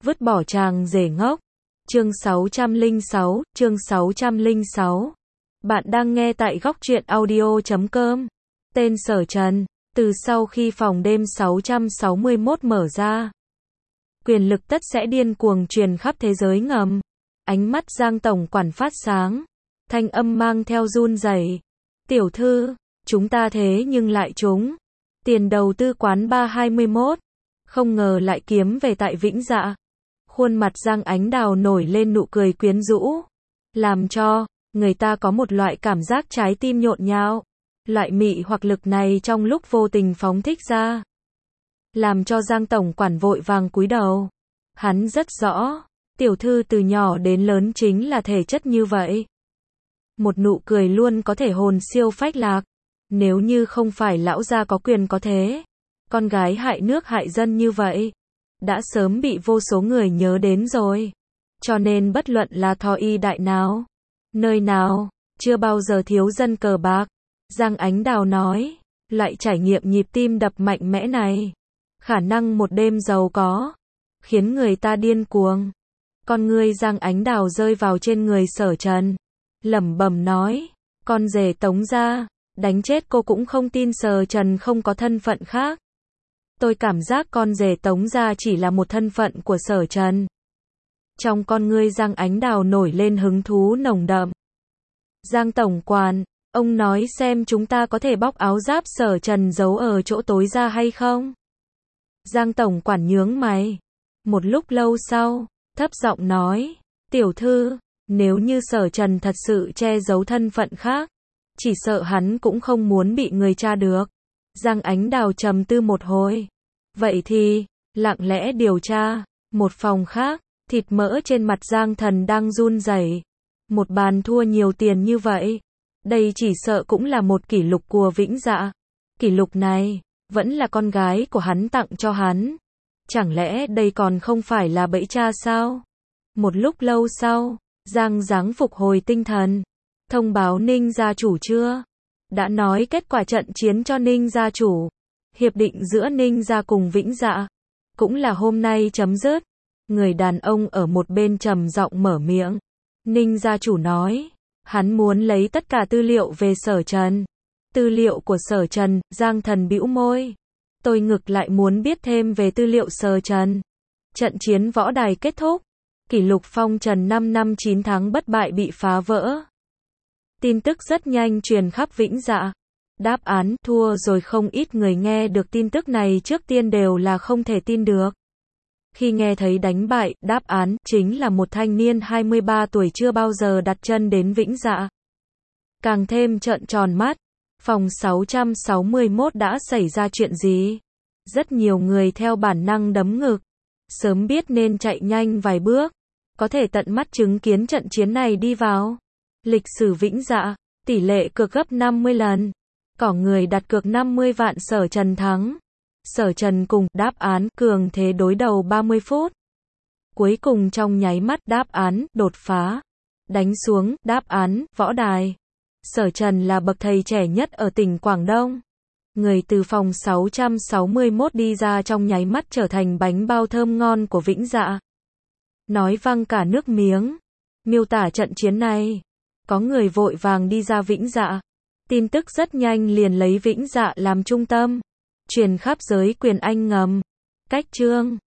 Vứt bỏ chàng rể ngốc. Chương 606, chương 606. Bạn đang nghe tại góc truyện audio.com. Tên Sở Trần. Từ sau khi phòng đêm 661 mở ra, quyền lực tất sẽ điên cuồng truyền khắp thế giới ngầm. Ánh mắt Giang tổng quản phát sáng, thanh âm mang theo run rẩy. Tiểu thư, chúng ta thế nhưng lại trúng tiền đầu tư quán bar 21, không ngờ lại kiếm về tại Vĩnh Dạ. Khuôn mặt Giang Ánh Đào nổi lên nụ cười quyến rũ, làm cho người ta có một loại cảm giác trái tim nhộn nhạo. Loại mị hoặc lực này trong lúc vô tình phóng thích ra, làm cho Giang tổng quản vội vàng cúi đầu. Hắn rất rõ, tiểu thư từ nhỏ đến lớn chính là thể chất như vậy. Một nụ cười luôn có thể hồn siêu phách lạc. Nếu như không phải lão gia có quyền có thế, con gái hại nước hại dân như vậy, đã sớm bị vô số người nhớ đến rồi. Cho nên bất luận là thọ y đại nào, nơi nào, chưa bao giờ thiếu dân cờ bạc. Giang Ánh Đào nói, loại trải nghiệm nhịp tim đập mạnh mẽ này, khả năng một đêm giàu có, khiến người ta điên cuồng. Con ngươi Giang Ánh Đào rơi vào trên người Sở Trần, lẩm bẩm nói, con rể Tống gia, đánh chết cô cũng không tin Sở Trần không có thân phận khác. Tôi cảm giác con rể Tống gia chỉ là một thân phận của Sở Trần. Trong con ngươi Giang Ánh Đào nổi lên hứng thú nồng đậm. Giang tổng quản, ông nói xem chúng ta có thể bóc áo giáp Sở Trần giấu ở chỗ tối ra hay không? Giang tổng quản nhướng mày. Một lúc lâu sau, thấp giọng nói, tiểu thư, nếu như Sở Trần thật sự che giấu thân phận khác, chỉ sợ hắn cũng không muốn bị người tra được. Giang Ánh Đào trầm tư một hồi. Vậy thì, lặng lẽ điều tra. Một phòng khác, thịt mỡ trên mặt Giang Thần đang run rẩy. Một bàn thua nhiều tiền như vậy, đây chỉ sợ cũng là một kỷ lục của Vĩnh Dạ. Kỷ lục này, vẫn là con gái của hắn tặng cho hắn. Chẳng lẽ đây còn không phải là bẫy cha sao? Một lúc lâu sau, Giang Giáng phục hồi tinh thần. Thông báo Ninh gia chủ chưa? Đã nói kết quả trận chiến cho Ninh gia chủ. Hiệp định giữa Ninh gia cùng Vĩnh Dạ, cũng là hôm nay chấm dứt. Người đàn ông ở một bên trầm giọng mở miệng. Ninh gia chủ nói, hắn muốn lấy tất cả tư liệu về Sở Trần. Tư liệu của Sở Trần, Giang Thần bĩu môi. Tôi ngược lại muốn biết thêm về tư liệu Sở Trần. Trận chiến võ đài kết thúc. Kỷ lục phong trần 5 năm 9 tháng bất bại bị phá vỡ. Tin tức rất nhanh truyền khắp Vĩnh Dạ. Đáp án thua rồi. Không ít người nghe được tin tức này trước tiên đều là không thể tin được. Khi nghe thấy đánh bại, đáp án chính là một thanh niên 23 tuổi chưa bao giờ đặt chân đến Vĩnh Dạ. Càng thêm trợn tròn mắt. Phòng 661 đã xảy ra chuyện gì? Rất nhiều người theo bản năng đấm ngực. Sớm biết nên chạy nhanh vài bước, có thể tận mắt chứng kiến trận chiến này đi vào lịch sử Vĩnh Dạ. Tỷ lệ cược gấp 50 lần. Có người đặt cược 50 vạn Sở Trần thắng. Sở Trần cùng đáp án cường thế đối đầu 30 phút. Cuối cùng trong nháy mắt đáp án đột phá. Đánh xuống đáp án võ đài. Sở Trần là bậc thầy trẻ nhất ở tỉnh Quảng Đông. Người từ phòng 661 đi ra trong nháy mắt trở thành bánh bao thơm ngon của Vĩnh Dạ. Nói văng cả nước miếng. Miêu tả trận chiến này. Có người vội vàng đi ra Vĩnh Dạ. Tin tức rất nhanh liền lấy Vĩnh Dạ làm trung tâm. Truyền khắp giới quyền Anh ngầm. Cách chương